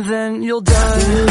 and then you'll die.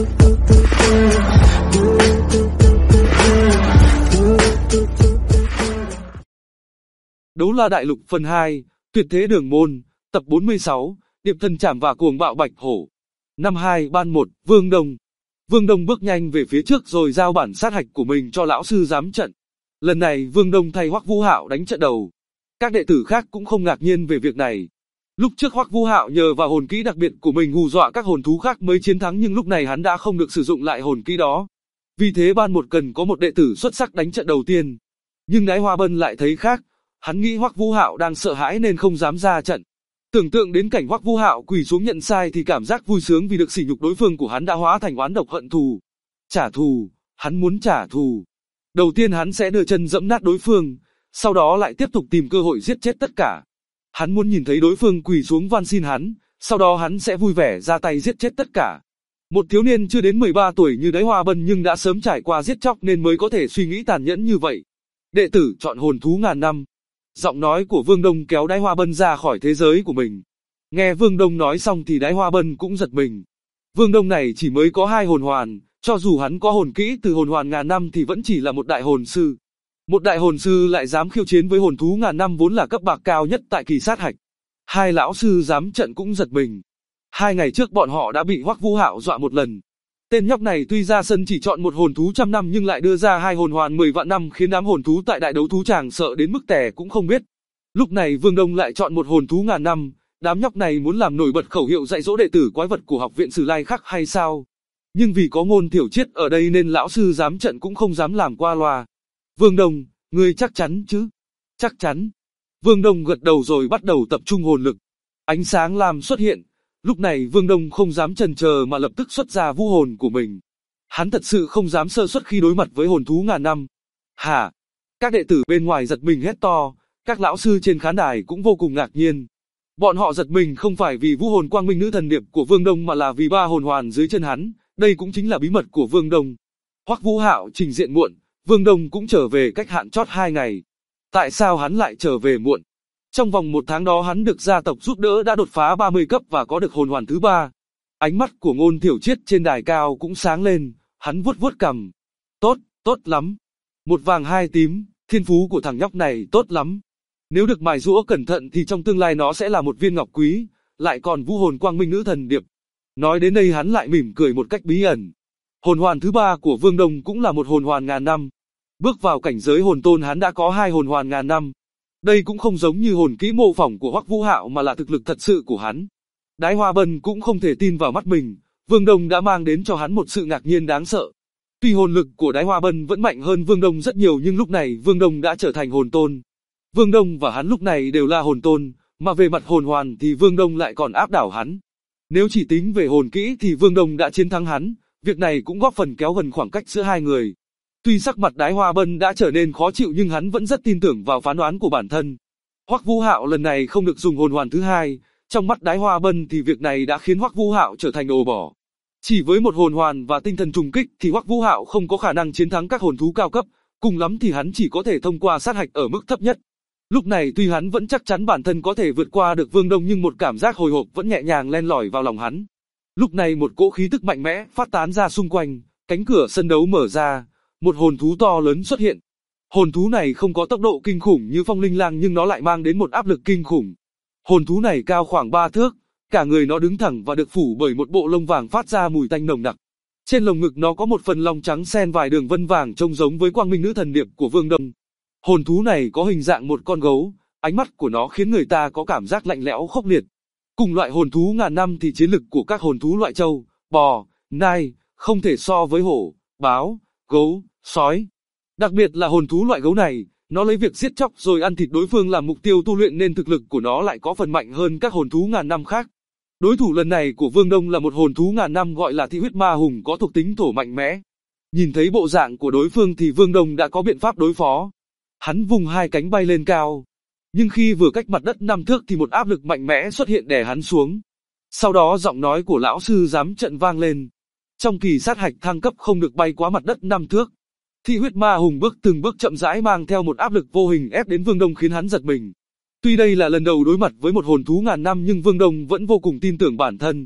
Đấu La Đại Lục phần 2, Tuyệt Thế Đường Môn, tập 46, Điệp Thần Trảm và Cuồng Bạo Bạch Hổ. Năm 2 ban 1, Vương Đông. Vương Đông bước nhanh về phía trước rồi giao bản sát hạch của mình cho lão sư giám trận. Lần này Vương Đông thay Hoắc Vũ Hạo đánh trận đầu. Các đệ tử khác cũng không ngạc nhiên về việc này. Lúc trước Hoắc Vũ Hạo nhờ vào hồn kỹ đặc biệt của mình hù dọa các hồn thú khác mới chiến thắng, nhưng lúc này hắn đã không được sử dụng lại hồn kỹ đó. Vì thế ban một cần có một đệ tử xuất sắc đánh trận đầu tiên. Nhưng Đái Hoa Bân lại thấy khác. Hắn nghĩ Hoắc Vũ Hạo đang sợ hãi nên không dám ra trận. Tưởng tượng đến cảnh Hoắc Vũ Hạo quỳ xuống nhận sai thì cảm giác vui sướng vì được sỉ nhục đối phương của hắn đã hóa thành oán độc hận thù. Trả thù, hắn muốn trả thù. Đầu tiên hắn sẽ đưa chân dẫm nát đối phương, sau đó lại tiếp tục tìm cơ hội giết chết tất cả. Hắn muốn nhìn thấy đối phương quỳ xuống van xin hắn, sau đó hắn sẽ vui vẻ ra tay giết chết tất cả. Một thiếu niên chưa đến 13 tuổi như Đái Hoa Bân nhưng đã sớm trải qua giết chóc nên mới có thể suy nghĩ tàn nhẫn như vậy. Đệ tử chọn hồn thú ngàn năm. Giọng nói của Vương Đông kéo Đái Hoa Bân ra khỏi thế giới của mình. Nghe Vương Đông nói xong thì Đái Hoa Bân cũng giật mình. Vương Đông này chỉ mới có 2 hồn hoàn, cho dù hắn có hồn kỹ từ hồn hoàn ngàn năm thì vẫn chỉ là một đại hồn sư. Một đại hồn sư lại dám khiêu chiến với hồn thú ngàn năm vốn là cấp bậc cao nhất tại kỳ sát hạch. Hai lão sư giám trận cũng giật mình. 2 ngày trước bọn họ đã bị Hoắc Vũ Hạo dọa một lần. Tên nhóc này tuy ra sân chỉ chọn một hồn thú 100 năm nhưng lại đưa ra 2 hồn hoàn 10 vạn năm khiến đám hồn thú tại đại đấu thú tràng sợ đến mức tè cũng không biết. Lúc này Vương Đông lại chọn một hồn thú ngàn năm, đám nhóc này muốn làm nổi bật khẩu hiệu dạy dỗ đệ tử quái vật của học viện Sử Lai Khắc hay sao? Nhưng vì có Ngôn Thiểu Triết ở đây nên lão sư giám trận cũng không dám làm qua loa. Vương Đông, ngươi chắc chắn chứ? Chắc chắn. Vương Đông gật đầu rồi bắt đầu tập trung hồn lực. Ánh sáng lam xuất hiện. Lúc này Vương Đông không dám chần chờ mà lập tức xuất ra vũ hồn của mình. Hắn thật sự không dám sơ suất khi đối mặt với hồn thú ngàn năm. Hả? Các đệ tử bên ngoài giật mình hét to, các lão sư trên khán đài cũng vô cùng ngạc nhiên. Bọn họ giật mình không phải vì vũ hồn quang minh nữ thần điệp của Vương Đông mà là vì 3 hồn hoàn dưới chân hắn, đây cũng chính là bí mật của Vương Đông. Hoắc Vũ Hạo trình diện muộn, Vương Đông cũng trở về cách hạn chót 2 ngày. Tại sao hắn lại trở về muộn? Trong vòng 1 tháng đó hắn được gia tộc giúp đỡ đã đột phá 30 cấp và có được hồn hoàn thứ 3. Ánh mắt của Ngôn Thiểu Triết trên đài cao cũng sáng lên, hắn vuốt vuốt cằm. Tốt, tốt lắm. 1 vàng 2 tím, thiên phú của thằng nhóc này tốt lắm. Nếu được mài giũa cẩn thận thì trong tương lai nó sẽ là một viên ngọc quý, lại còn vũ hồn quang minh nữ thần điệp. Nói đến đây hắn lại mỉm cười một cách bí ẩn. Hồn hoàn thứ 3 của Vương Đông cũng là một hồn hoàn ngàn năm. Bước vào cảnh giới hồn tôn hắn đã có 2 hồn hoàn ngàn năm. Đây cũng không giống như hồn kỹ mô phỏng của Hoắc Vũ Hạo mà là thực lực thật sự của hắn. Đái Hoa Bân cũng không thể tin vào mắt mình, Vương Đông đã mang đến cho hắn một sự ngạc nhiên đáng sợ. Tuy hồn lực của Đái Hoa Bân vẫn mạnh hơn Vương Đông rất nhiều nhưng lúc này Vương Đông đã trở thành hồn tôn. Vương Đông và hắn lúc này đều là hồn tôn, mà về mặt hồn hoàn thì Vương Đông lại còn áp đảo hắn. Nếu chỉ tính về hồn kỹ thì Vương Đông đã chiến thắng hắn, việc này cũng góp phần kéo gần khoảng cách giữa hai người. Tuy sắc mặt Đái Hoa Bân đã trở nên khó chịu nhưng hắn vẫn rất tin tưởng vào phán đoán của bản thân. Hoắc Vũ Hạo lần này không được dùng hồn hoàn thứ 2, trong mắt Đái Hoa Bân thì việc này đã khiến Hoắc Vũ Hạo trở thành ổ bỏ. Chỉ với một hồn hoàn và tinh thần trùng kích thì Hoắc Vũ Hạo không có khả năng chiến thắng các hồn thú cao cấp, cùng lắm thì hắn chỉ có thể thông qua sát hạch ở mức thấp nhất. Lúc này tuy hắn vẫn chắc chắn bản thân có thể vượt qua được Vương Đông nhưng một cảm giác hồi hộp vẫn nhẹ nhàng len lỏi vào lòng hắn. Lúc này một cỗ khí tức mạnh mẽ phát tán ra xung quanh, cánh cửa sân đấu mở ra, một hồn thú to lớn xuất hiện. Hồn thú này không có tốc độ kinh khủng như Phong Linh Lang nhưng nó lại mang đến một áp lực kinh khủng. Hồn thú này cao khoảng 3 thước, cả người nó đứng thẳng và được phủ bởi một bộ lông vàng phát ra mùi tanh nồng nặc. Trên lồng ngực nó có một phần lông trắng xen vài đường vân vàng trông giống với quang minh nữ thần điệp của Vương Đông. Hồn thú này có hình dạng một con gấu, ánh mắt của nó khiến người ta có cảm giác lạnh lẽo khốc liệt. Cùng loại hồn thú ngàn năm thì chiến lực của các hồn thú loại trâu, bò, nai không thể so với hổ, báo, gấu, sói. Đặc biệt là hồn thú loại gấu này, nó lấy việc giết chóc rồi ăn thịt đối phương làm mục tiêu tu luyện nên thực lực của nó lại có phần mạnh hơn các hồn thú ngàn năm khác. Đối thủ lần này của Vương Đông là một hồn thú ngàn năm gọi là Thị Huyết Ma Hùng có thuộc tính thổ mạnh mẽ. Nhìn thấy bộ dạng của đối phương thì Vương Đông đã có biện pháp đối phó. Hắn vùng 2 cánh bay lên cao. Nhưng khi vừa cách mặt đất 5 thước thì một áp lực mạnh mẽ xuất hiện đè hắn xuống. Sau đó giọng nói của lão sư giám trận vang lên. Trong kỳ sát hạch thăng cấp không được bay quá mặt đất 5 thước. Thị Huyết Ma Hùng bước từng bước chậm rãi mang theo một áp lực vô hình ép đến Vương Đông khiến hắn giật mình. Tuy đây là lần đầu đối mặt với một hồn thú ngàn năm nhưng Vương Đông vẫn vô cùng tin tưởng bản thân.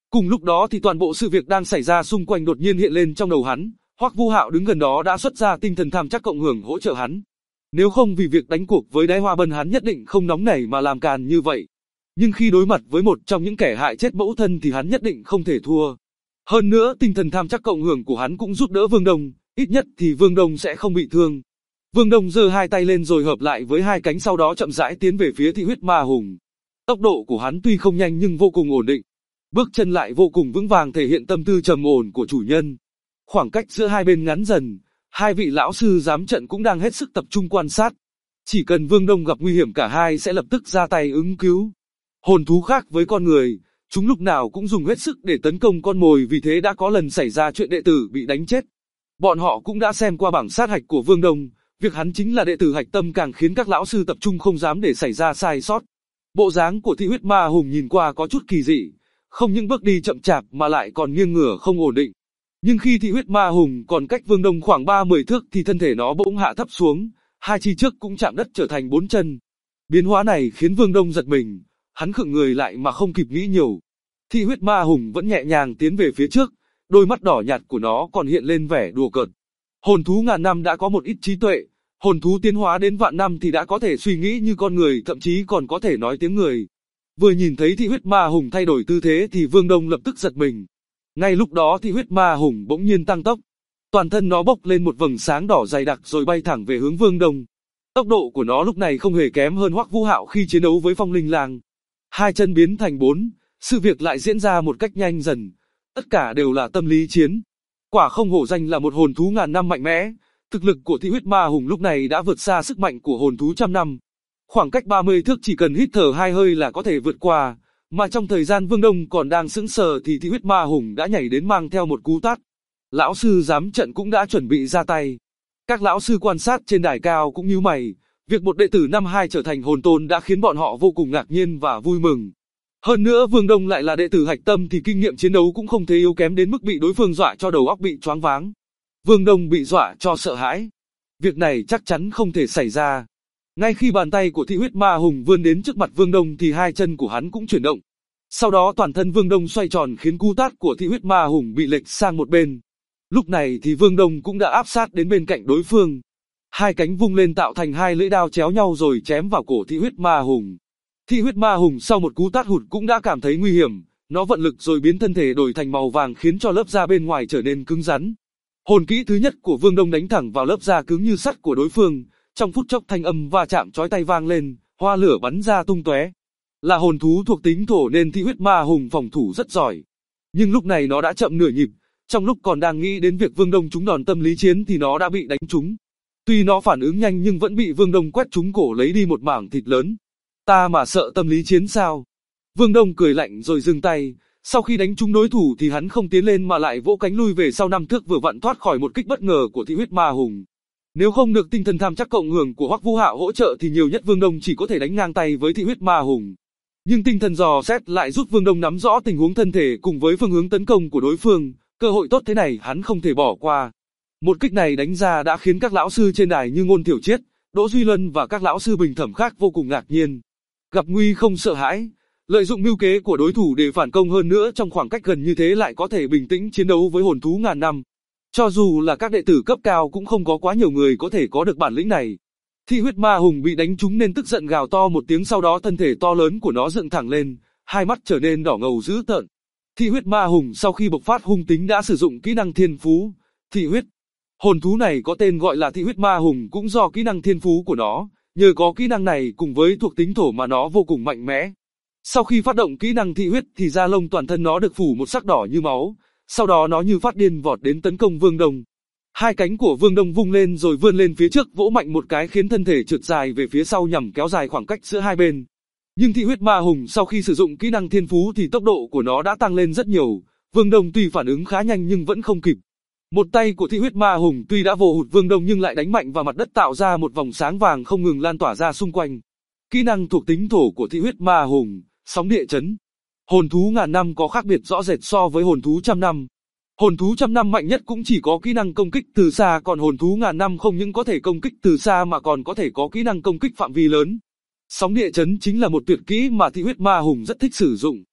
Cùng lúc đó thì toàn bộ sự việc đang xảy ra xung quanh đột nhiên hiện lên trong đầu hắn. Hoắc Vu Hạo đứng gần đó đã xuất ra tinh thần tham chắc cộng hưởng hỗ trợ hắn. Nếu không vì việc đánh cuộc với Đái Hoa Bân hắn nhất định không nóng nảy mà làm càn như vậy. Nhưng khi đối mặt với một trong những kẻ hại chết mẫu thân thì hắn nhất định không thể thua. Hơn nữa tinh thần tham chắc cộng hưởng của hắn cũng giúp đỡ Vương Đông, ít nhất thì Vương Đông sẽ không bị thương. Vương Đông giơ hai tay lên rồi hợp lại với hai cánh sau đó chậm rãi tiến về phía Thị Huyết Ma Hùng. Tốc độ của hắn tuy không nhanh nhưng vô cùng ổn định. Bước chân lại vô cùng vững vàng thể hiện tâm tư trầm ổn của chủ nhân. Khoảng cách giữa hai bên ngắn dần, hai vị lão sư giám trận cũng đang hết sức tập trung quan sát. Chỉ cần Vương Đông gặp nguy hiểm cả hai sẽ lập tức ra tay ứng cứu. Hồn thú khác với con người, chúng lúc nào cũng dùng hết sức để tấn công con mồi vì thế đã có lần xảy ra chuyện đệ tử bị đánh chết. Bọn họ cũng đã xem qua bảng sát hạch của Vương Đông, việc hắn chính là đệ tử hạch tâm càng khiến các lão sư tập trung không dám để xảy ra sai sót. Bộ dáng của Thị Huyết Ma Hùng nhìn qua có chút kỳ dị, không những bước đi chậm chạp mà lại còn nghiêng ngửa không ổn định. Nhưng khi Thị Huyết Ma Hùng còn cách Vương Đông khoảng 30 thước thì thân thể nó bỗng hạ thấp xuống, hai chi trước cũng chạm đất trở thành 4 chân. Biến hóa này khiến Vương Đông giật mình, hắn khựng người lại mà không kịp nghĩ nhiều. Thị Huyết Ma Hùng vẫn nhẹ nhàng tiến về phía trước, đôi mắt đỏ nhạt của nó còn hiện lên vẻ đùa cợt. Hồn thú ngàn năm đã có một ít trí tuệ, hồn thú tiến hóa đến vạn năm thì đã có thể suy nghĩ như con người, thậm chí còn có thể nói tiếng người. Vừa nhìn thấy Thị Huyết Ma Hùng thay đổi tư thế thì Vương Đông lập tức giật mình. Ngay lúc đó Thị Huyết Ma Hùng bỗng nhiên tăng tốc. Toàn thân nó bốc lên một vầng sáng đỏ dày đặc rồi bay thẳng về hướng Vương Đông. Tốc độ của nó lúc này không hề kém hơn Hoắc Vu Hạo khi chiến đấu với Phong Linh Lang. Hai chân biến thành 4, sự việc lại diễn ra một cách nhanh dần. Tất cả đều là tâm lý chiến. Quả không hổ danh là một hồn thú ngàn năm mạnh mẽ. Thực lực của Thị Huyết Ma Hùng lúc này đã vượt xa sức mạnh của hồn thú trăm năm. Khoảng cách 30 thước chỉ cần hít thở hai hơi là có thể vượt qua. Mà trong thời gian Vương Đông còn đang sững sờ thì Thị Huyết Ma Hùng đã nhảy đến mang theo một cú tát. Lão sư giám trận cũng đã chuẩn bị ra tay. Các lão sư quan sát trên đài cao cũng nhíu mày. Việc một đệ tử năm 2 trở thành hồn tôn đã khiến bọn họ vô cùng ngạc nhiên và vui mừng. Hơn nữa Vương Đông lại là đệ tử hạch tâm thì kinh nghiệm chiến đấu cũng không thể yếu kém đến mức bị đối phương dọa cho đầu óc bị choáng váng. Vương Đông bị dọa cho sợ hãi. Việc này chắc chắn không thể xảy ra. Ngay khi bàn tay của Thị Huyết Ma Hùng vươn đến trước mặt Vương Đông thì hai chân của hắn cũng chuyển động. Sau đó toàn thân Vương Đông xoay tròn khiến cú tát của Thị Huyết Ma Hùng bị lệch sang một bên. Lúc này thì Vương Đông cũng đã áp sát đến bên cạnh đối phương. Hai cánh vung lên tạo thành hai lưỡi đao chéo nhau rồi chém vào cổ Thị Huyết Ma Hùng. Thị Huyết Ma Hùng sau một cú tát hụt cũng đã cảm thấy nguy hiểm, nó vận lực rồi biến thân thể đổi thành màu vàng khiến cho lớp da bên ngoài trở nên cứng rắn. Hồn kỹ thứ nhất của Vương Đông đánh thẳng vào lớp da cứng như sắt của đối phương, trong phút chốc thanh âm va chạm chói tai vang lên, hoa lửa bắn ra tung tóe. Là hồn thú thuộc tính thổ nên Thị Huyết Ma Hùng phòng thủ rất giỏi. Nhưng lúc này nó đã chậm nửa nhịp, trong lúc còn đang nghĩ đến việc Vương Đông trúng đòn tâm lý chiến thì nó đã bị đánh trúng. Tuy nó phản ứng nhanh nhưng vẫn bị Vương Đông quét trúng cổ lấy đi một mảng thịt lớn. Ta mà sợ tâm lý chiến sao? Vương Đông cười lạnh rồi dừng tay, sau khi đánh trúng đối thủ thì hắn không tiến lên mà lại vỗ cánh lui về sau 5 thước vừa vặn thoát khỏi một kích bất ngờ của Thị Huyết Ma Hùng. Nếu không được tinh thần tham chắc cộng hưởng của Hoắc Vu Hạo hỗ trợ thì nhiều nhất Vương Đông chỉ có thể đánh ngang tay với Thị Huyết Ma Hùng. Nhưng tinh thần dò xét lại giúp Vương Đông nắm rõ tình huống thân thể cùng với phương hướng tấn công của đối phương, cơ hội tốt thế này hắn không thể bỏ qua. Một kích này đánh ra đã khiến các lão sư trên đài như Ngôn Thiểu Triết, Đỗ Duy Luân và các lão sư bình thẩm khác vô cùng ngạc nhiên. Gặp nguy không sợ hãi, lợi dụng mưu kế của đối thủ để phản công hơn nữa trong khoảng cách gần như thế lại có thể bình tĩnh chiến đấu với hồn thú ngàn năm. Cho dù là các đệ tử cấp cao cũng không có quá nhiều người có thể có được bản lĩnh này. Thị Huyết Ma Hùng bị đánh trúng nên tức giận gào to một tiếng, sau đó thân thể to lớn của nó dựng thẳng lên, hai mắt trở nên đỏ ngầu dữ tợn. Thị Huyết Ma Hùng sau khi bộc phát hung tính đã sử dụng kỹ năng thiên phú, Thị Huyết. Hồn thú này có tên gọi là Thị Huyết Ma Hùng cũng do kỹ năng thiên phú của nó, nhờ có kỹ năng này cùng với thuộc tính thổ mà nó vô cùng mạnh mẽ. Sau khi phát động kỹ năng Thị Huyết thì da lông toàn thân nó được phủ một sắc đỏ như máu, sau đó nó như phát điên vọt đến tấn công Vương Đông. Hai cánh của Vương Đông vung lên rồi vươn lên phía trước vỗ mạnh một cái khiến thân thể trượt dài về phía sau nhằm kéo dài khoảng cách giữa hai bên. Nhưng Thị Huyết Ma Hùng sau khi sử dụng kỹ năng thiên phú thì tốc độ của nó đã tăng lên rất nhiều, Vương Đông tuy phản ứng khá nhanh nhưng vẫn không kịp. Một tay của Thị Huyết Ma Hùng tuy đã vồ hụt Vương Đông nhưng lại đánh mạnh vào mặt đất tạo ra một vòng sáng vàng không ngừng lan tỏa ra xung quanh. Kỹ năng thuộc tính thổ của Thị Huyết Ma Hùng, sóng địa chấn. Hồn thú ngàn năm có khác biệt rõ rệt so với hồn thú trăm năm. Hồn thú trăm năm mạnh nhất cũng chỉ có kỹ năng công kích từ xa, còn hồn thú ngàn năm không những có thể công kích từ xa mà còn có thể có kỹ năng công kích phạm vi lớn. Sóng địa chấn chính là một tuyệt kỹ mà Thị Huyết Ma Hùng rất thích sử dụng.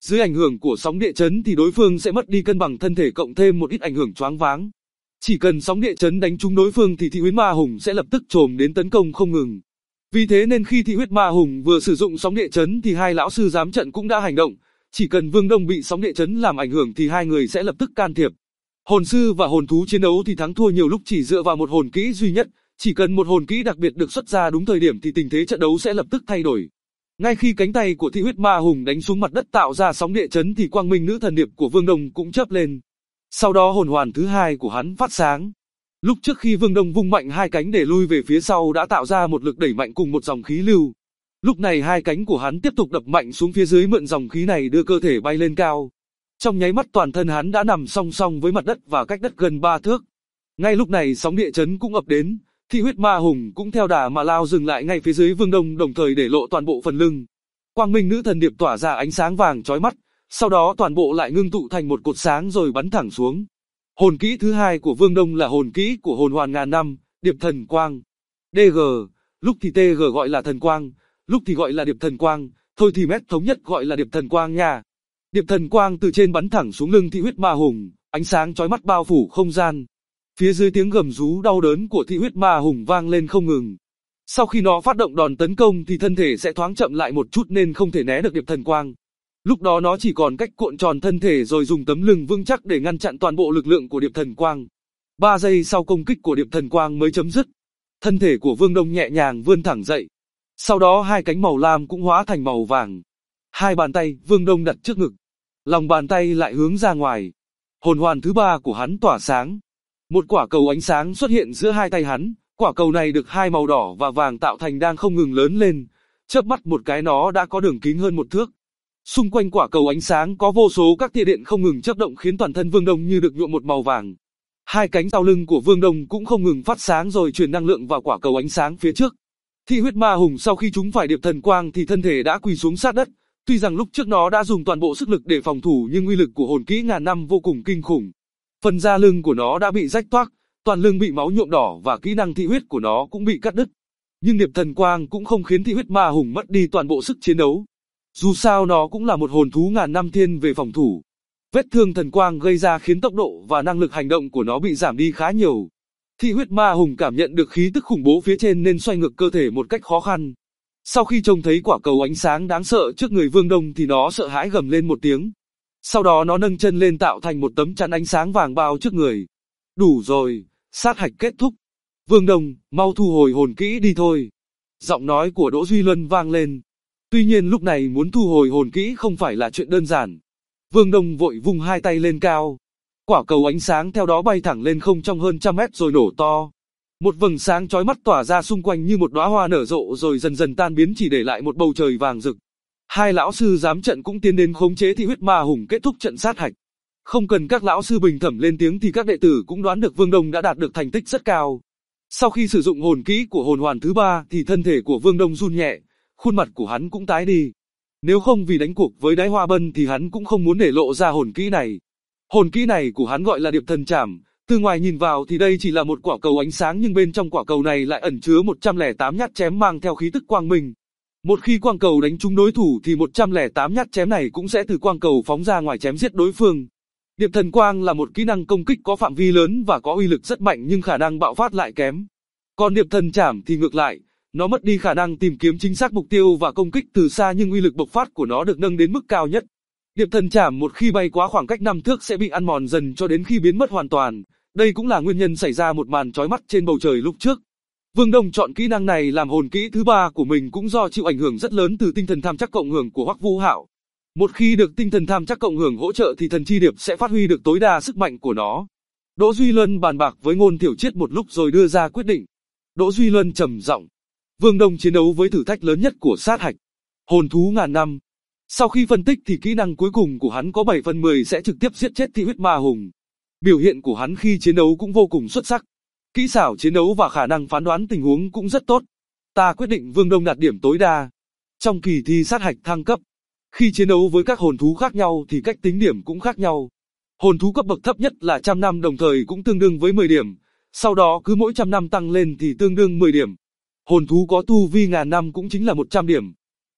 Dưới ảnh hưởng của sóng địa chấn thì đối phương sẽ mất đi cân bằng thân thể cộng thêm một ít ảnh hưởng choáng váng. Chỉ cần sóng địa chấn đánh trúng đối phương thì thị huyết ma hùng sẽ lập tức trồm đến tấn công không ngừng. Vì thế nên khi thị huyết ma hùng vừa sử dụng sóng địa chấn thì hai lão sư giám trận cũng đã hành động. Chỉ cần Vương Đông bị sóng địa chấn làm ảnh hưởng thì hai người sẽ lập tức can thiệp. Hồn sư và hồn thú chiến đấu thì thắng thua nhiều lúc chỉ dựa vào một hồn kỹ duy nhất. Chỉ cần một hồn kỹ đặc biệt được xuất ra đúng thời điểm thì tình thế trận đấu sẽ lập tức thay đổi. Ngay khi cánh tay của thị huyết ma hùng đánh xuống mặt đất tạo ra sóng địa chấn thì quang minh nữ thần điệp của Vương Đông cũng chớp lên. Sau đó hồn hoàn thứ hai của hắn phát sáng. Lúc trước khi Vương Đông vung mạnh hai cánh để lui về phía sau đã tạo ra một lực đẩy mạnh cùng một dòng khí lưu. Lúc này hai cánh của hắn tiếp tục đập mạnh xuống phía dưới mượn dòng khí này đưa cơ thể bay lên cao. Trong nháy mắt toàn thân hắn đã nằm song song với mặt đất và cách đất gần 3 thước. Ngay lúc này sóng địa chấn cũng ập đến, thị huyết ma hùng cũng theo đà mà lao dừng lại ngay phía dưới Vương Đông đồng thời để lộ toàn bộ phần lưng. Quang minh nữ thần điệp tỏa ra ánh sáng vàng chói mắt, sau đó toàn bộ lại ngưng tụ thành một cột sáng rồi bắn thẳng xuống. Hồn kỹ thứ hai của Vương Đông là hồn kỹ của hồn hoàn ngàn năm, điệp thần quang. DG, lúc thì TG gọi là thần quang, lúc thì gọi là điệp thần quang, thôi thì mét thống nhất gọi là điệp thần quang nha. Điệp thần quang từ trên bắn thẳng xuống lưng thị huyết ma hùng, ánh sáng chói mắt bao phủ không gian. Phía dưới tiếng gầm rú đau đớn của thị huyết ma hùng vang lên không ngừng. Sau khi nó phát động đòn tấn công thì thân thể sẽ thoáng chậm lại một chút nên không thể né được điệp thần quang. Lúc đó nó chỉ còn cách cuộn tròn thân thể rồi dùng tấm lưng vững chắc để ngăn chặn toàn bộ lực lượng của điệp thần quang. 3 giây sau công kích của điệp thần quang mới chấm dứt. Thân thể của Vương Đông nhẹ nhàng vươn thẳng dậy. Sau đó hai cánh màu lam cũng hóa thành màu vàng. Hai bàn tay Vương Đông đặt trước ngực. Lòng bàn tay lại hướng ra ngoài. Hồn hoàn thứ ba của hắn tỏa sáng. Một quả cầu ánh sáng xuất hiện giữa hai tay hắn. Quả cầu này được hai màu đỏ và vàng tạo thành đang không ngừng lớn lên. Chớp mắt một cái nó đã có đường kính hơn 1 thước. Xung quanh quả cầu ánh sáng có vô số các tia điện không ngừng chớp động khiến toàn thân Vương Đông như được nhuộm một màu vàng. Hai cánh sau lưng của Vương Đông cũng không ngừng phát sáng rồi truyền năng lượng vào quả cầu ánh sáng phía trước. Thị huyết ma hùng sau khi chúng phải điệp thần quang thì thân thể đã quỳ xuống sát đất. Tuy rằng lúc trước nó đã dùng toàn bộ sức lực để phòng thủ nhưng uy lực của hồn kỹ ngàn năm vô cùng kinh khủng. Phần da lưng của nó đã bị rách toác, toàn lưng bị máu nhuộm đỏ và kỹ năng thị huyết của nó cũng bị cắt đứt. Nhưng điệp thần quang cũng không khiến thị huyết ma hùng mất đi toàn bộ sức chiến đấu. Dù sao nó cũng là một hồn thú ngàn năm thiên về phòng thủ. Vết thương thần quang gây ra khiến tốc độ và năng lực hành động của nó bị giảm đi khá nhiều. Thị huyết ma hùng cảm nhận được khí tức khủng bố phía trên nên xoay ngược cơ thể một cách khó khăn. Sau khi trông thấy quả cầu ánh sáng đáng sợ trước người Vương Đông thì nó sợ hãi gầm lên một tiếng. Sau đó nó nâng chân lên tạo thành một tấm chắn ánh sáng vàng bao trước người. Đủ rồi, sát hạch kết thúc. Vương Đông, mau thu hồi hồn kỹ đi thôi. Giọng nói của Đỗ Duy Luân vang lên. Tuy nhiên lúc này muốn thu hồi hồn kỹ không phải là chuyện đơn giản. Vương Đông vội vung hai tay lên cao. Quả cầu ánh sáng theo đó bay thẳng lên không trong hơn 100 mét rồi nổ to. Một vầng sáng chói mắt tỏa ra xung quanh như một đóa hoa nở rộ rồi dần dần tan biến chỉ để lại một bầu trời vàng rực. Hai lão sư giám trận cũng tiến đến khống chế thị huyết ma hùng kết thúc trận sát hạch. Không cần các lão sư bình thẩm lên tiếng thì các đệ tử cũng đoán được Vương Đông đã đạt được thành tích rất cao. Sau khi sử dụng hồn kỹ của hồn hoàn thứ ba thì thân thể của Vương Đông run nhẹ, khuôn mặt của hắn cũng tái đi. Nếu không vì đánh cuộc với Đái Hoa Bân thì hắn cũng không muốn để lộ ra hồn kỹ này. Hồn kỹ này của hắn gọi là điệp thần trảm. Từ ngoài nhìn vào thì đây chỉ là một quả cầu ánh sáng nhưng bên trong quả cầu này lại ẩn chứa 108 nhát chém mang theo khí tức quang minh. Một khi quang cầu đánh trúng đối thủ thì 108 nhát chém này cũng sẽ từ quang cầu phóng ra ngoài chém giết đối phương. Điệp thần quang là một kỹ năng công kích có phạm vi lớn và có uy lực rất mạnh nhưng khả năng bạo phát lại kém. Còn điệp thần trảm thì ngược lại, nó mất đi khả năng tìm kiếm chính xác mục tiêu và công kích từ xa nhưng uy lực bộc phát của nó được nâng đến mức cao nhất. Điệp thần trảm một khi bay quá khoảng cách 5 thước sẽ bị ăn mòn dần cho đến khi biến mất hoàn toàn. Đây cũng là nguyên nhân xảy ra một màn chói mắt trên bầu trời lúc trước. Vương Đông chọn kỹ năng này làm hồn kỹ thứ ba của mình cũng do chịu ảnh hưởng rất lớn từ tinh thần tham chắc cộng hưởng của Hoắc Vũ Hạo. Một khi được tinh thần tham chắc cộng hưởng hỗ trợ thì thần chi điệp sẽ phát huy được tối đa sức mạnh của nó. Đỗ Duy Luân bàn bạc với Ngôn Thiểu Triết một lúc rồi đưa ra quyết định. Đỗ Duy Luân trầm giọng: Vương Đông chiến đấu với thử thách lớn nhất của sát hạch, hồn thú ngàn năm. Sau khi phân tích thì kỹ năng cuối cùng của hắn có 7 phần 10 sẽ trực tiếp giết chết thị huyết ma hùng. Biểu hiện của hắn khi chiến đấu cũng vô cùng xuất sắc. Kỹ xảo chiến đấu và khả năng phán đoán tình huống cũng rất tốt. Ta quyết định Vương Đông đạt điểm tối đa. Trong kỳ thi sát hạch thăng cấp, khi chiến đấu với các hồn thú khác nhau thì cách tính điểm cũng khác nhau. Hồn thú cấp bậc thấp nhất là 100 năm đồng thời cũng tương đương với 10 điểm. Sau đó cứ mỗi 100 năm tăng lên thì tương đương 10 điểm. Hồn thú có tu vi ngàn năm cũng chính là 100 điểm.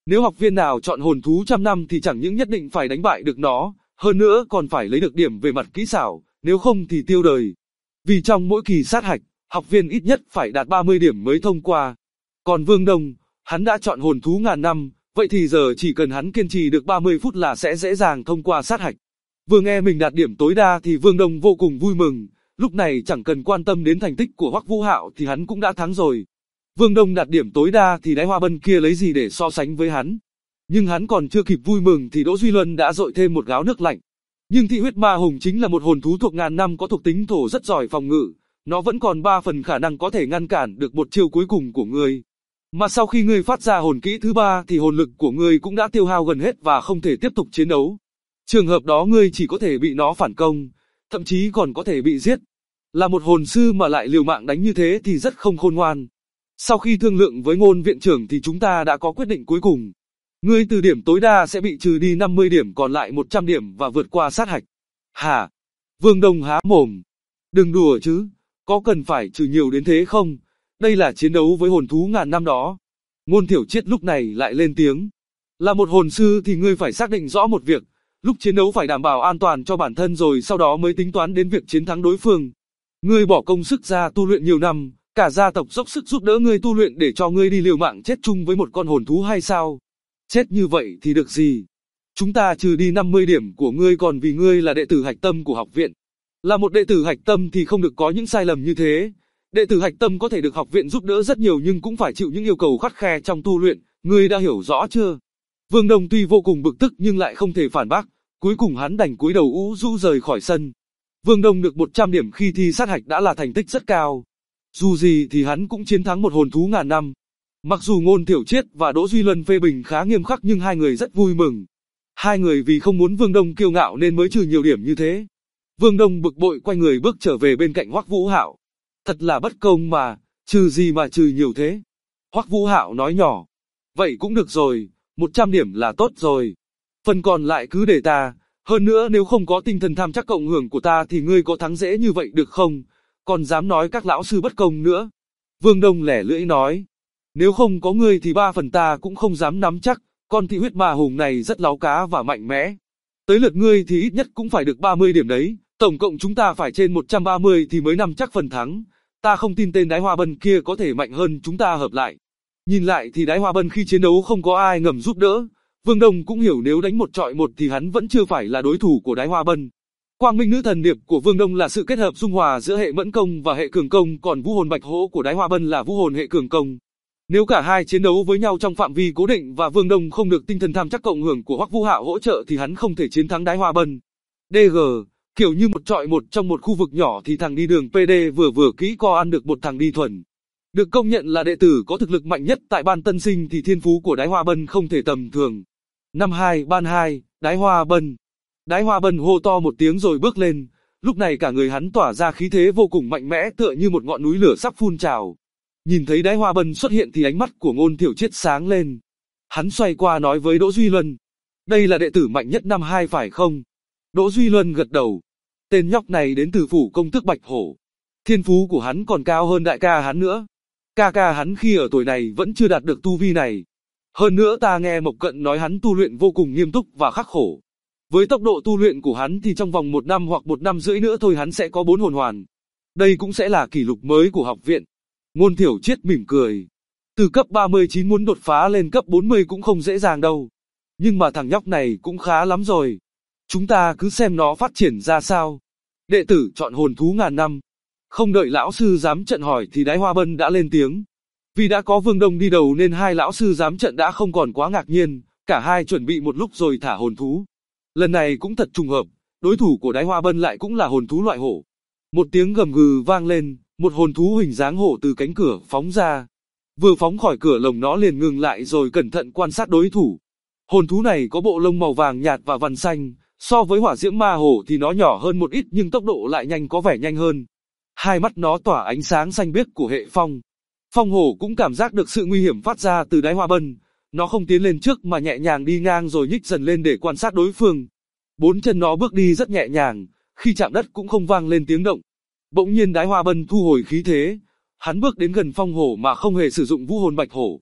Nếu học viên nào chọn hồn thú trăm năm thì chẳng những nhất định phải đánh bại được nó, hơn nữa còn phải lấy được điểm về mặt kỹ xảo, nếu không thì tiêu đời. Vì trong mỗi kỳ sát hạch, học viên ít nhất phải đạt 30 điểm mới thông qua. Còn Vương Đông, hắn đã chọn hồn thú ngàn năm, vậy thì giờ chỉ cần hắn kiên trì được 30 phút là sẽ dễ dàng thông qua sát hạch. Vừa nghe mình đạt điểm tối đa thì Vương Đông vô cùng vui mừng, lúc này chẳng cần quan tâm đến thành tích của Hoắc Vũ Hạo thì hắn cũng đã thắng rồi. Vương Đông đạt điểm tối đa thì Đái Hoa Bân kia lấy gì để so sánh với hắn. Nhưng hắn còn chưa kịp vui mừng thì Đỗ Duy Luân đã dội thêm một gáo nước lạnh. Nhưng Thị Huyết Ma Hùng chính là một hồn thú thuộc ngàn năm có thuộc tính thổ rất giỏi phòng ngự, nó vẫn còn 3 phần khả năng có thể ngăn cản được một chiêu cuối cùng của ngươi. Mà sau khi ngươi phát ra hồn kỹ thứ 3 thì hồn lực của ngươi cũng đã tiêu hao gần hết và không thể tiếp tục chiến đấu. Trường hợp đó ngươi chỉ có thể bị nó phản công, thậm chí còn có thể bị giết. Là một hồn sư mà lại liều mạng đánh như thế thì rất không khôn ngoan. Sau khi thương lượng với Ngôn viện trưởng thì chúng ta đã có quyết định cuối cùng. Ngươi từ điểm tối đa sẽ bị trừ đi 50 điểm còn lại 100 điểm và vượt qua sát hạch. Hả? Vương Đông há mồm. Đừng đùa chứ, có cần phải trừ nhiều đến thế không? Đây là chiến đấu với hồn thú ngàn năm đó. Ngôn Thiểu Triết lúc này lại lên tiếng. Là một hồn sư thì ngươi phải xác định rõ một việc, lúc chiến đấu phải đảm bảo an toàn cho bản thân rồi sau đó mới tính toán đến việc chiến thắng đối phương. Ngươi bỏ công sức ra tu luyện nhiều năm, cả gia tộc dốc sức giúp đỡ ngươi tu luyện để cho ngươi đi liều mạng chết chung với một con hồn thú hay sao? Chết như vậy thì được gì? Chúng ta trừ đi 50 điểm của ngươi còn vì ngươi là đệ tử hạch tâm của học viện. Là một đệ tử hạch tâm thì không được có những sai lầm như thế. Đệ tử hạch tâm có thể được học viện giúp đỡ rất nhiều nhưng cũng phải chịu những yêu cầu khắt khe trong tu luyện, ngươi đã hiểu rõ chưa? Vương Đông tuy vô cùng bực tức nhưng lại không thể phản bác, cuối cùng hắn đành cúi đầu ủ rũ rời khỏi sân. Vương Đông được 100 điểm khi thi sát hạch đã là thành tích rất cao. Dù gì thì hắn cũng chiến thắng một hồn thú ngàn năm. Mặc dù Ngôn Thiểu Triết và Đỗ Duy Luân phê bình khá nghiêm khắc nhưng hai người rất vui mừng. Hai người vì không muốn Vương Đông kiêu ngạo nên mới trừ nhiều điểm như thế. Vương Đông bực bội quay người bước trở về bên cạnh Hoắc Vũ Hạo. Thật là bất công mà, trừ gì mà trừ nhiều thế? Hoắc Vũ Hạo nói nhỏ. Vậy cũng được rồi, 100 điểm là tốt rồi. Phần còn lại cứ để ta, hơn nữa nếu không có tinh thần tham chắc cộng hưởng của ta thì ngươi có thắng dễ như vậy được không? Còn dám nói các lão sư bất công nữa. Vương Đông lẻ lưỡi nói. Nếu không có ngươi thì 3 phần ta cũng không dám nắm chắc, con Thị Huyết Ma Hùng này rất láo cá và mạnh mẽ. Tới lượt ngươi thì ít nhất cũng phải được 30 điểm đấy, tổng cộng chúng ta phải trên 130 thì mới nắm chắc phần thắng. Ta không tin tên Đái Hoa Bân kia có thể mạnh hơn chúng ta hợp lại. Nhìn lại thì Đái Hoa Bân khi chiến đấu không có ai ngầm giúp đỡ. Vương Đông cũng hiểu nếu đánh một trọi một thì hắn vẫn chưa phải là đối thủ của Đái Hoa Bân. Quang Minh Nữ Thần Điệp của Vương Đông là sự kết hợp dung hòa giữa hệ mẫn công và hệ cường công, còn vũ hồn bạch hổ của Đái Hoa Bân là vũ hồn hệ cường công. Nếu cả hai chiến đấu với nhau trong phạm vi cố định và Vương Đông không được tinh thần tham chắc cộng hưởng của Hoắc Vũ Hạo hỗ trợ thì hắn không thể chiến thắng Đái Hoa Bân. DG, kiểu như một trọi một trong một khu vực nhỏ thì thằng đi đường PD vừa kỹ co ăn được một thằng đi thuần. Được công nhận là đệ tử có thực lực mạnh nhất tại ban tân sinh thì thiên phú của Đái Hoa Bân không thể tầm thường. Năm 2 ban 2, Đái Hoa Bân. Đái Hoa Bân hô to một tiếng rồi bước lên, lúc này cả người hắn tỏa ra khí thế vô cùng mạnh mẽ tựa như một ngọn núi lửa sắp phun trào. Nhìn thấy Đái Hoa Bân xuất hiện thì ánh mắt của Ngôn Thiểu Triết sáng lên. Hắn xoay qua nói với Đỗ Duy Luân. Đây là đệ tử mạnh nhất năm 2 phải không? Đỗ Duy Luân gật đầu. Tên nhóc này đến từ phủ công tước Bạch Hổ. Thiên phú của hắn còn cao hơn đại ca hắn nữa. Ca hắn khi ở tuổi này vẫn chưa đạt được tu vi này. Hơn nữa ta nghe Mộc Cận nói hắn tu luyện vô cùng nghiêm túc và khắc khổ. Với tốc độ tu luyện của hắn thì trong vòng 1 năm hoặc 1 năm rưỡi nữa thôi hắn sẽ có 4 hồn hoàn. Đây cũng sẽ là kỷ lục mới của học viện. Ngôn Thiểu Triết mỉm cười. Từ cấp 39 muốn đột phá lên cấp 40 cũng không dễ dàng đâu. Nhưng mà thằng nhóc này cũng khá lắm rồi. Chúng ta cứ xem nó phát triển ra sao. Đệ tử chọn hồn thú ngàn năm. Không đợi lão sư giám trận hỏi thì Đái Hoa Bân đã lên tiếng. Vì đã có Vương Đông đi đầu nên hai lão sư giám trận đã không còn quá ngạc nhiên. Cả hai chuẩn bị một lúc rồi thả hồn thú. Lần này cũng thật trùng hợp. Đối thủ của Đái Hoa Bân lại cũng là hồn thú loại hổ. Một tiếng gầm gừ vang lên. Một hồn thú hình dáng hổ từ cánh cửa phóng ra. Vừa phóng khỏi cửa lồng nó liền ngừng lại rồi cẩn thận quan sát đối thủ. Hồn thú này có bộ lông màu vàng nhạt và vằn xanh. So với hỏa diễm ma hổ thì nó nhỏ hơn một ít nhưng tốc độ lại nhanh có vẻ nhanh hơn. Hai mắt nó tỏa ánh sáng xanh biếc của hệ phong. Phong hổ cũng cảm giác được sự nguy hiểm phát ra từ Đái Hoa Bân. Nó không tiến lên trước mà nhẹ nhàng đi ngang rồi nhích dần lên để quan sát đối phương. 4 chân nó bước đi rất nhẹ nhàng, khi chạm đất cũng không vang lên tiếng động. Bỗng nhiên Đái Hoa Bân thu hồi khí thế. Hắn bước đến gần phong hổ mà không hề sử dụng vũ hồn bạch hổ.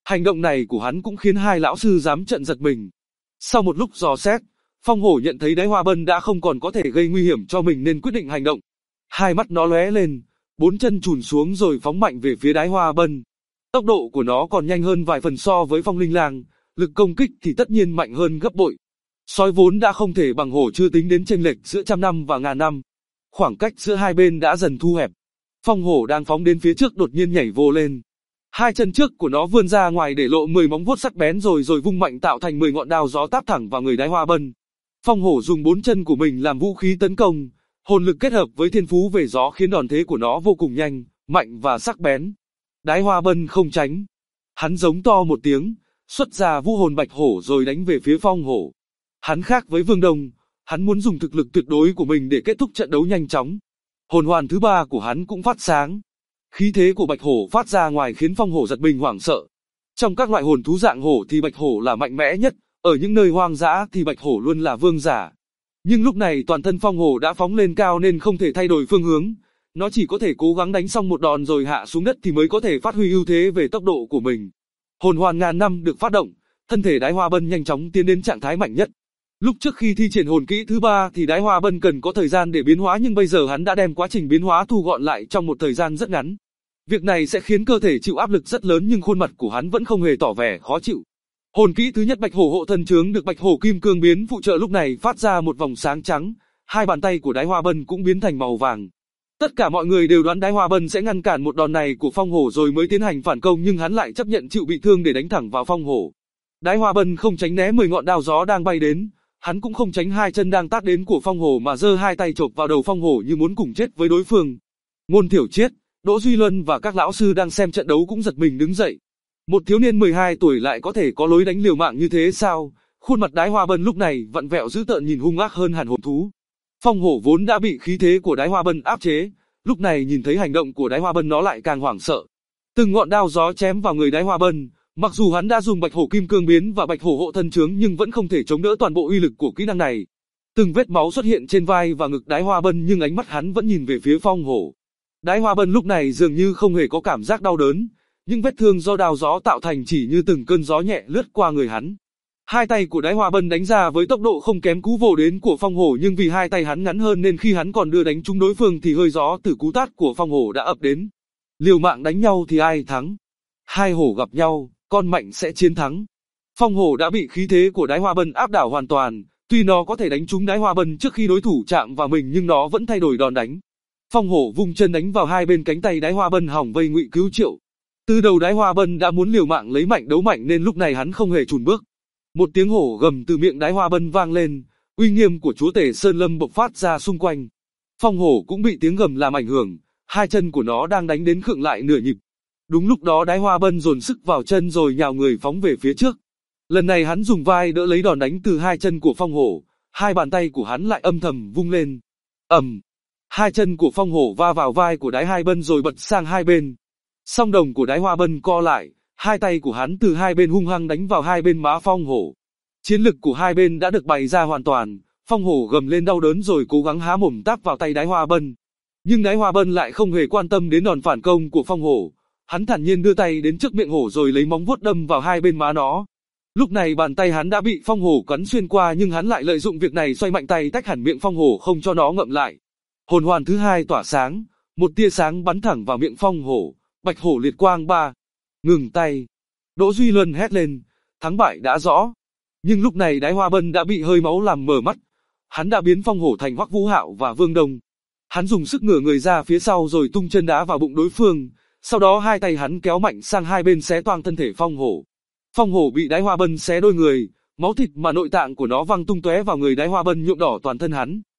Hành động này của hắn cũng khiến hai lão sư giám trận giật mình. Sau một lúc dò xét, Phong Hổ nhận thấy Đái Hoa Bân đã không còn có thể gây nguy hiểm cho mình nên quyết định hành động. Hai mắt nó lóe lên, bốn chân chùn xuống rồi phóng mạnh về phía Đái Hoa Bân. Tốc độ của nó còn nhanh hơn vài phần so với Phong Linh Lang, lực công kích thì tất nhiên mạnh hơn gấp bội. Sói vốn đã không thể bằng hổ, chưa tính đến chênh lệch giữa trăm năm và ngàn năm. Khoảng cách giữa hai bên đã dần thu hẹp. Phong Hổ đang phóng đến phía trước đột nhiên nhảy vồ lên. Hai chân trước của nó vươn ra ngoài để lộ 10 móng vuốt sắc bén rồi vung mạnh tạo thành 10 ngọn đao gió táp thẳng vào người Đái Hoa Bân. Phong Hổ dùng bốn chân của mình làm vũ khí tấn công, hồn lực kết hợp với thiên phú về gió khiến đòn thế của nó vô cùng nhanh, mạnh và sắc bén. Đái Hoa Bân không tránh. Hắn giống to một tiếng, xuất ra vũ hồn bạch hổ rồi đánh về phía Phong Hổ. Hắn khác với Vương Đông, hắn muốn dùng thực lực tuyệt đối của mình để kết thúc trận đấu nhanh chóng. Hồn hoàn thứ ba của hắn cũng phát sáng. Khí thế của bạch hổ phát ra ngoài khiến Phong Hổ giật mình hoảng sợ. Trong các loại hồn thú dạng hổ thì bạch hổ là mạnh mẽ nhất, ở những nơi hoang dã thì bạch hổ luôn là vương giả. Nhưng lúc này toàn thân Phong Hổ đã phóng lên cao nên không thể thay đổi phương hướng, nó chỉ có thể cố gắng đánh xong một đòn rồi hạ xuống đất thì mới có thể phát huy ưu thế về tốc độ của mình. Hồn hoàn ngàn năm được phát động, thân thể Đái Hoa Bân nhanh chóng tiến đến trạng thái mạnh nhất. Lúc trước khi thi triển hồn kỹ thứ ba thì Đái Hoa Bân cần có thời gian để biến hóa, nhưng bây giờ hắn đã đem quá trình biến hóa thu gọn lại trong một thời gian rất ngắn. Việc này sẽ khiến cơ thể chịu áp lực rất lớn nhưng khuôn mặt của hắn vẫn không hề tỏ vẻ khó chịu. Hồn kỹ thứ nhất Bạch Hổ Hộ Thân Chướng được Bạch Hổ Kim Cương biến phụ trợ lúc này phát ra một vòng sáng trắng, hai bàn tay của Đái Hoa Bân cũng biến thành màu vàng. Tất cả mọi người đều đoán Đái Hoa Bân sẽ ngăn cản một đòn này của Phong Hổ rồi mới tiến hành phản công, nhưng hắn lại chấp nhận chịu bị thương để đánh thẳng vào Phong Hổ. Đái Hoa Bân không tránh né 10 ngọn đao gió đang bay đến, hắn cũng không tránh hai chân đang tát đến của Phong Hổ mà giơ hai tay chộp vào đầu Phong Hổ như muốn cùng chết với đối phương. Ngôn Thiểu Triết, Đỗ Duy Luân và các lão sư đang xem trận đấu cũng giật mình đứng dậy. Một thiếu niên 12 tuổi lại có thể có lối đánh liều mạng như thế sao? Khuôn mặt Đái Hoa Bân lúc này vặn vẹo dữ tợn, nhìn hung ác hơn hẳn hồn thú. Phong Hổ vốn đã bị khí thế của Đái Hoa Bân áp chế, lúc này nhìn thấy hành động của Đái Hoa Bân nó lại càng hoảng sợ. Từng ngọn đao gió chém vào người Đái Hoa Bân, mặc dù hắn đã dùng Bạch Hổ Kim Cương biến và Bạch Hổ Hộ Thân Chướng nhưng vẫn không thể chống đỡ toàn bộ uy lực của kỹ năng này. Từng vết máu xuất hiện trên vai và ngực Đái Hoa Bân nhưng ánh mắt hắn vẫn nhìn về phía Phong Hổ. Đái Hoa Bân lúc này dường như không hề có cảm giác đau đớn, nhưng vết thương do đao gió tạo thành chỉ như từng cơn gió nhẹ lướt qua người hắn. Hai tay của Đái Hoa Bân đánh ra với tốc độ không kém cú vồ đến của Phong Hổ, nhưng vì hai tay hắn ngắn hơn nên khi hắn còn đưa đánh trúng đối phương thì hơi gió từ cú tát của Phong Hổ đã ập đến. Liều mạng đánh nhau thì ai thắng? Hai hổ gặp nhau, con mạnh sẽ chiến thắng. Phong Hổ đã bị khí thế của Đái Hoa Bân áp đảo hoàn toàn, tuy nó có thể đánh trúng Đái Hoa Bân trước khi đối thủ chạm vào mình nhưng nó vẫn thay đổi đòn đánh. Phong Hổ vung chân đánh vào hai bên cánh tay Đái Hoa Bân hỏng vây ngụy cứu triệu. Từ đầu Đái Hoa Bân đã muốn liều mạng lấy mạnh đấu mạnh nên lúc này hắn không hề chùn bước. Một tiếng hổ gầm từ miệng Đái Hoa Bân vang lên, uy nghiêm của chúa tể Sơn Lâm bộc phát ra xung quanh. Phong Hổ cũng bị tiếng gầm làm ảnh hưởng, hai chân của nó đang đánh đến khựng lại nửa nhịp. Đúng lúc đó Đái Hoa Bân dồn sức vào chân rồi nhào người phóng về phía trước. Lần này hắn dùng vai đỡ lấy đòn đánh từ hai chân của Phong Hổ, hai bàn tay của hắn lại âm thầm vung lên. Ầm! Hai chân của Phong Hổ va vào vai của Đái Hoa Bân rồi bật sang hai bên. Song đồng của Đái Hoa Bân co lại, hai tay của hắn từ hai bên hung hăng đánh vào hai bên má Phong Hổ. Chiến lực của hai bên đã được bày ra hoàn toàn, Phong Hổ gầm lên đau đớn rồi cố gắng há mồm táp vào tay Đái Hoa Bân. Nhưng Đái Hoa Bân lại không hề quan tâm đến đòn phản công của Phong Hổ, hắn thản nhiên đưa tay đến trước miệng hổ rồi lấy móng vuốt đâm vào hai bên má nó. Lúc này bàn tay hắn đã bị Phong Hổ cắn xuyên qua nhưng hắn lại lợi dụng việc này xoay mạnh tay tách hẳn miệng Phong Hổ không cho nó ngậm lại. Hồn hoàn thứ hai tỏa sáng, một tia sáng bắn thẳng vào miệng Phong Hổ, Bạch Hổ Liệt Quang 3. Ngừng tay. Đỗ Duy Luân hét lên, thắng bại đã rõ. Nhưng lúc này Đái Hoa Bân đã bị hơi máu làm mờ mắt. Hắn đã biến Phong Hổ thành Hoắc Vũ Hạo và Vương Đông. Hắn dùng sức ngửa người ra phía sau rồi tung chân đá vào bụng đối phương, sau đó hai tay hắn kéo mạnh sang hai bên xé toang thân thể Phong Hổ. Phong Hổ bị Đái Hoa Bân xé đôi người, máu thịt mà nội tạng của nó văng tung tóe vào người Đái Hoa Bân nhuộm đỏ toàn thân hắn.